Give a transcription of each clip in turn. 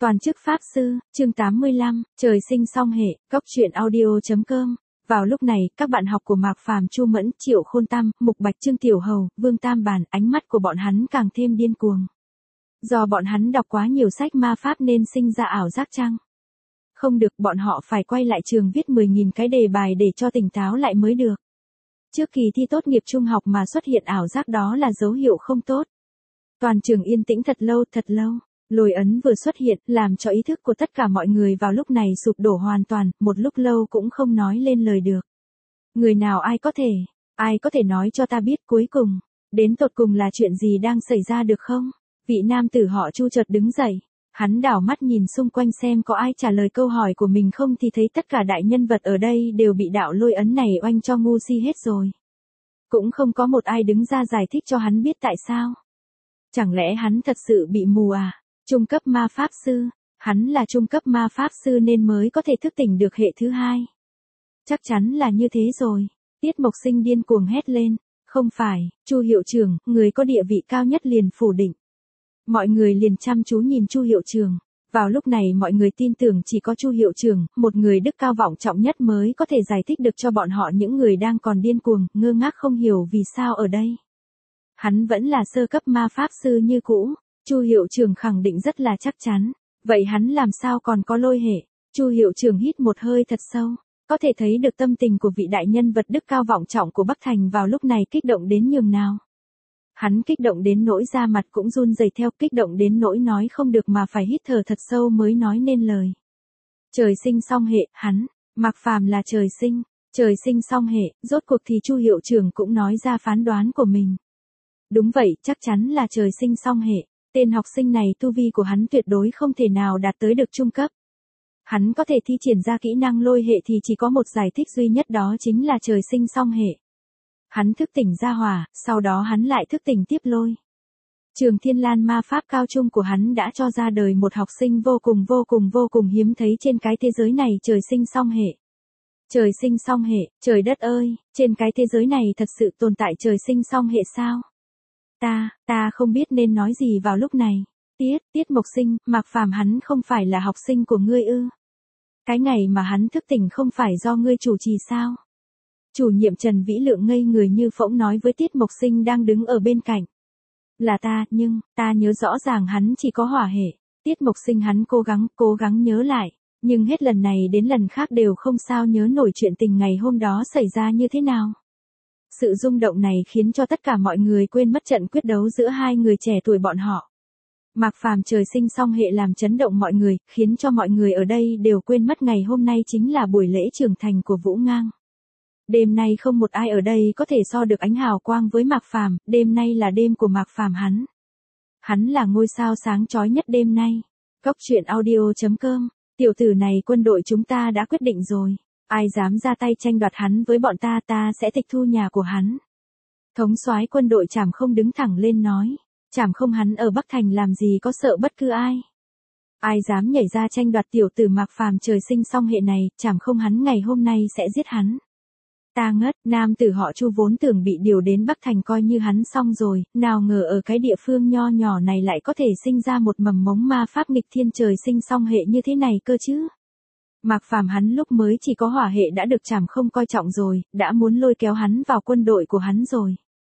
Toàn chức Pháp Sư, chương 85, trời sinh song hệ, góc truyện audio.com. Vào lúc này, các bạn học của Mạc Phàm, Chu Mẫn, Triệu Khôn Tam, Mục Bạch, Trương Tiểu Hầu, Vương Tam Bản, ánh mắt của bọn hắn càng thêm điên cuồng. Do bọn hắn đọc quá nhiều sách ma pháp nên sinh ra ảo giác chăng? Không được, bọn họ phải quay lại trường viết 10.000 cái đề bài để cho tỉnh táo lại mới được. Trước kỳ thi tốt nghiệp trung học mà xuất hiện ảo giác đó là dấu hiệu không tốt. Toàn trường yên tĩnh thật lâu, thật lâu. Lôi ấn vừa xuất hiện, làm cho ý thức của tất cả mọi người vào lúc này sụp đổ hoàn toàn, một lúc lâu cũng không nói lên lời được. Người nào ai có thể nói cho ta biết cuối cùng, đến tột cùng là chuyện gì đang xảy ra được không? Vị nam tử họ Chu chợt đứng dậy, hắn đảo mắt nhìn xung quanh xem có ai trả lời câu hỏi của mình không thì thấy tất cả đại nhân vật ở đây đều bị đạo lôi ấn này oanh cho ngu si hết rồi. Cũng không có một ai đứng ra giải thích cho hắn biết tại sao. Chẳng lẽ hắn thật sự bị mù à? Trung cấp ma pháp sư, hắn là trung cấp ma pháp sư nên mới có thể thức tỉnh được hệ thứ hai. Chắc chắn là như thế rồi. Tiết Mộc Sinh điên cuồng hét lên, không phải, Chu hiệu trưởng, người có địa vị cao nhất liền phủ định. Mọi người liền chăm chú nhìn Chu hiệu trưởng. Vào lúc này mọi người tin tưởng chỉ có Chu hiệu trưởng, một người đức cao vọng trọng nhất mới có thể giải thích được cho bọn họ những người đang còn điên cuồng, ngơ ngác không hiểu vì sao ở đây. Hắn vẫn là sơ cấp ma pháp sư như cũ. Chu hiệu trưởng khẳng định rất là chắc chắn. Vậy hắn làm sao còn có lôi hệ? Chu hiệu trưởng hít một hơi thật sâu. Có thể thấy được tâm tình của vị đại nhân vật đức cao vọng trọng của Bắc Thành vào lúc này kích động đến nhường nào. Hắn kích động đến nỗi da mặt cũng run rẩy theo, kích động đến nỗi nói không được mà phải hít thở thật sâu mới nói nên lời. Trời sinh song hệ, hắn, Mạc Phàm là trời sinh song hệ, rốt cuộc thì Chu hiệu trưởng cũng nói ra phán đoán của mình. Đúng vậy, chắc chắn là trời sinh song hệ. Tên học sinh này tu vi của hắn tuyệt đối không thể nào đạt tới được trung cấp. Hắn có thể thi triển ra kỹ năng lôi hệ thì chỉ có một giải thích duy nhất, đó chính là trời sinh song hệ. Hắn thức tỉnh ra hỏa, sau đó hắn lại thức tỉnh tiếp lôi. Trường Thiên Lan ma pháp cao trung của hắn đã cho ra đời một học sinh vô cùng hiếm thấy trên cái thế giới này, trời sinh song hệ. Trời sinh song hệ, trời đất ơi, trên cái thế giới này thật sự tồn tại trời sinh song hệ sao? Ta không biết nên nói gì vào lúc này. Tiết Mộc Sinh, Mạc Phàm hắn không phải là học sinh của ngươi ư? Cái ngày mà hắn thức tỉnh không phải do ngươi chủ trì sao? Chủ nhiệm Trần Vĩ Lượng ngây người như phỗng nói với Tiết Mộc Sinh đang đứng ở bên cạnh. Là ta, nhưng, ta nhớ rõ ràng hắn chỉ có hỏa hệ. Tiết Mộc Sinh hắn cố gắng nhớ lại, nhưng hết lần này đến lần khác đều không sao nhớ nổi chuyện tình ngày hôm đó xảy ra như thế nào. Sự rung động này khiến cho tất cả mọi người quên mất trận quyết đấu giữa hai người trẻ tuổi bọn họ. Mạc Phàm trời sinh song hệ làm chấn động mọi người, khiến cho mọi người ở đây đều quên mất ngày hôm nay chính là buổi lễ trưởng thành của Vũ Ngang. Đêm nay không một ai ở đây có thể so được ánh hào quang với Mạc Phàm, đêm nay là đêm của Mạc Phàm hắn. Hắn là ngôi sao sáng chói nhất đêm nay. Góc truyện audio.com, tiểu tử này quân đội chúng ta đã quyết định rồi. Ai dám ra tay tranh đoạt hắn với bọn ta sẽ tịch thu nhà của hắn. Thống soái quân đội Trảm Không đứng thẳng lên nói. Trảm Không hắn ở Bắc Thành làm gì có sợ bất cứ ai. Ai dám nhảy ra tranh đoạt tiểu tử Mạc Phàm trời sinh song hệ này, Trảm Không hắn ngày hôm nay sẽ giết hắn. Ta ngất, nam tử họ Chu vốn tưởng bị điều đến Bắc Thành coi như hắn xong rồi, nào ngờ ở cái địa phương nho nhỏ này lại có thể sinh ra một mầm mống ma pháp nghịch thiên trời sinh song hệ như thế này cơ chứ. Mạc Phàm hắn lúc mới chỉ có hỏa hệ đã được Trảm Không coi trọng rồi, đã muốn lôi kéo hắn vào quân đội của hắn rồi.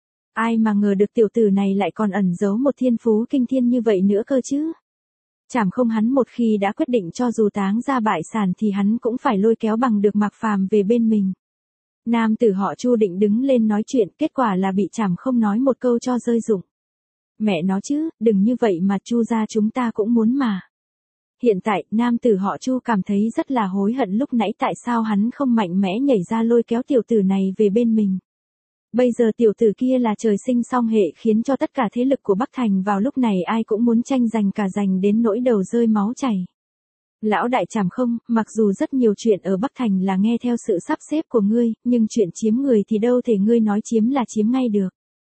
Ai mà ngờ được tiểu tử này lại còn ẩn giấu một thiên phú kinh thiên như vậy nữa cơ chứ. Trảm Không hắn một khi đã quyết định cho dù táng ra bại sản thì hắn cũng phải lôi kéo bằng được Mạc Phàm về bên mình. Nam tử họ Chu định đứng lên nói chuyện, kết quả là bị Trảm Không nói một câu cho rơi rụng. Mẹ nó chứ, đừng như vậy mà Chu gia chúng ta cũng muốn mà. Hiện tại, nam tử họ Chu cảm thấy rất là hối hận lúc nãy tại sao hắn không mạnh mẽ nhảy ra lôi kéo tiểu tử này về bên mình. Bây giờ tiểu tử kia là trời sinh song hệ khiến cho tất cả thế lực của Bắc Thành vào lúc này ai cũng muốn tranh giành cả giành đến nỗi đầu rơi máu chảy. Lão đại Trảm Không, mặc dù rất nhiều chuyện ở Bắc Thành là nghe theo sự sắp xếp của ngươi, nhưng chuyện chiếm người thì đâu thể ngươi nói chiếm là chiếm ngay được.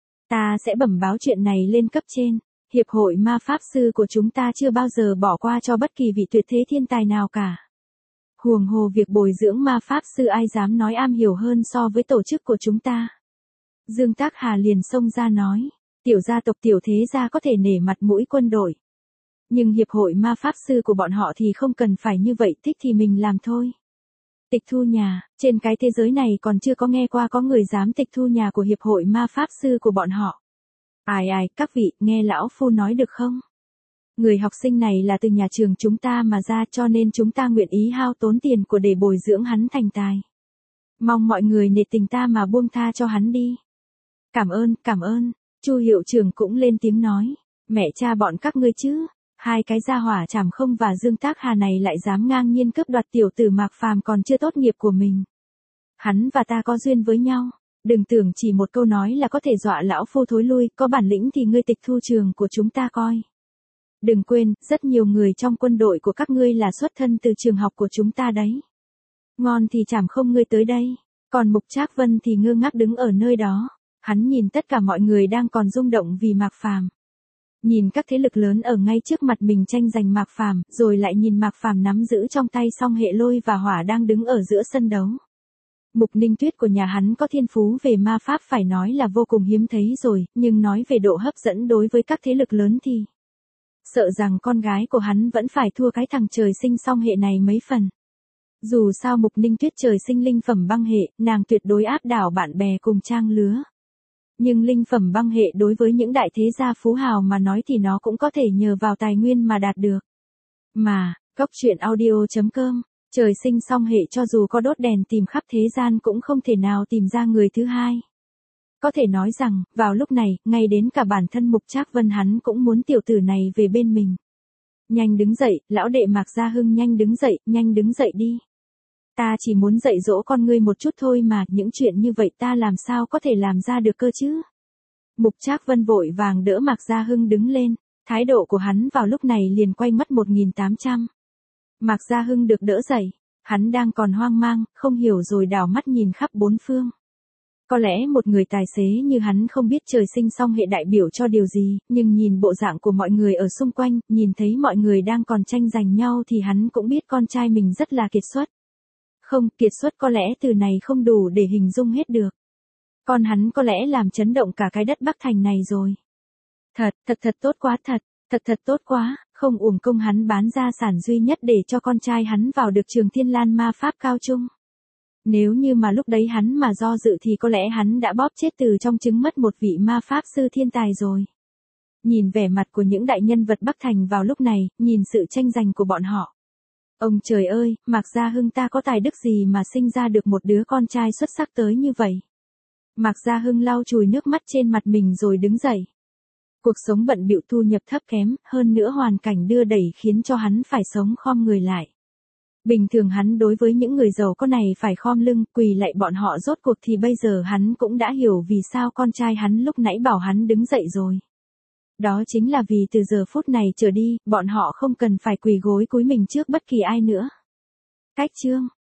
Ta sẽ bẩm báo chuyện này lên cấp trên. Hiệp hội ma pháp sư của chúng ta chưa bao giờ bỏ qua cho bất kỳ vị tuyệt thế thiên tài nào cả. Huống hồ việc bồi dưỡng ma pháp sư ai dám nói am hiểu hơn so với tổ chức của chúng ta. Dương Tác Hà liền xông ra nói, tiểu gia tộc tiểu thế gia có thể nể mặt mũi quân đội. Nhưng hiệp hội ma pháp sư của bọn họ thì không cần phải như vậy, thích thì mình làm thôi. Tịch thu nhà, trên cái thế giới này còn chưa có nghe qua có người dám tịch thu nhà của hiệp hội ma pháp sư của bọn họ. Ai, các vị, nghe lão phu nói được không? Người học sinh này là từ nhà trường chúng ta mà ra, cho nên chúng ta nguyện ý hao tốn tiền của để bồi dưỡng hắn thành tài. Mong mọi người nể tình ta mà buông tha cho hắn đi. Cảm ơn, Chu hiệu trưởng cũng lên tiếng nói. Mẹ cha bọn các ngươi chứ, hai cái gia hỏa Trảm Không và Dương Tác Hà này lại dám ngang nhiên cướp đoạt tiểu tử Mạc Phàm còn chưa tốt nghiệp của mình. Hắn và ta có duyên với nhau, đừng tưởng chỉ một câu nói là có thể dọa lão phu thối lui, có bản lĩnh thì ngươi tịch thu trường của chúng ta coi. Đừng quên, rất nhiều người trong quân đội của các ngươi là xuất thân từ trường học của chúng ta đấy. Ngon thì Trảm Không ngươi tới đây, còn Mục Trác Vân thì ngơ ngác đứng ở nơi đó. Hắn nhìn tất cả mọi người đang còn rung động vì Mạc Phàm. Nhìn các thế lực lớn ở ngay trước mặt mình tranh giành Mạc Phàm, rồi lại nhìn Mạc Phàm nắm giữ trong tay song hệ lôi và hỏa đang đứng ở giữa sân đấu. Mục Ninh Tuyết của nhà hắn có thiên phú về ma pháp phải nói là vô cùng hiếm thấy rồi, nhưng nói về độ hấp dẫn đối với các thế lực lớn thì sợ rằng con gái của hắn vẫn phải thua cái thằng trời sinh song hệ này mấy phần. Dù sao Mục Ninh Tuyết trời sinh linh phẩm băng hệ, nàng tuyệt đối áp đảo bạn bè cùng trang lứa. Nhưng linh phẩm băng hệ đối với những đại thế gia phú hào mà nói thì nó cũng có thể nhờ vào tài nguyên mà đạt được. Mà, Góc Truyện Audio.com, trời sinh song hệ cho dù có đốt đèn tìm khắp thế gian cũng không thể nào tìm ra người thứ hai. Có thể nói rằng, vào lúc này, ngay đến cả bản thân Mục Trác Vân hắn cũng muốn tiểu tử này về bên mình. Nhanh đứng dậy, lão đệ Mạc Gia Hưng, nhanh đứng dậy đi. Ta chỉ muốn dạy dỗ con ngươi một chút thôi mà, những chuyện như vậy ta làm sao có thể làm ra được cơ chứ? Mục Trác Vân vội vàng đỡ Mạc Gia Hưng đứng lên, thái độ của hắn vào lúc này liền quay mất 1800. Mạc Gia Hưng được đỡ dậy, hắn đang còn hoang mang, không hiểu rồi đảo mắt nhìn khắp bốn phương. Có lẽ một người tài xế như hắn không biết trời sinh song hệ đại biểu cho điều gì, nhưng nhìn bộ dạng của mọi người ở xung quanh, nhìn thấy mọi người đang còn tranh giành nhau thì hắn cũng biết con trai mình rất là kiệt xuất. Không, kiệt xuất có lẽ từ này không đủ để hình dung hết được. Con hắn có lẽ làm chấn động cả cái đất Bắc Thành này rồi. Thật tốt quá thật tốt quá, không uổng công hắn bán gia sản duy nhất để cho con trai hắn vào được trường Thiên Lan ma pháp cao trung. Nếu như mà lúc đấy hắn mà do dự thì có lẽ hắn đã bóp chết từ trong trứng mất một vị ma pháp sư thiên tài rồi. Nhìn vẻ mặt của những đại nhân vật Bắc Thành vào lúc này, nhìn sự tranh giành của bọn họ. Ông trời ơi, Mạc Gia Hưng ta có tài đức gì mà sinh ra được một đứa con trai xuất sắc tới như vậy. Mạc Gia Hưng lau chùi nước mắt trên mặt mình rồi đứng dậy. Cuộc sống bận bịu, thu nhập thấp kém, hơn nữa hoàn cảnh đưa đẩy khiến cho hắn phải sống khom người lại. Bình thường hắn đối với những người giàu có này phải khom lưng, quỳ lạy bọn họ, rốt cuộc thì bây giờ hắn cũng đã hiểu vì sao con trai hắn lúc nãy bảo hắn đứng dậy rồi. Đó chính là vì từ giờ phút này trở đi, bọn họ không cần phải quỳ gối cúi mình trước bất kỳ ai nữa. Cách chương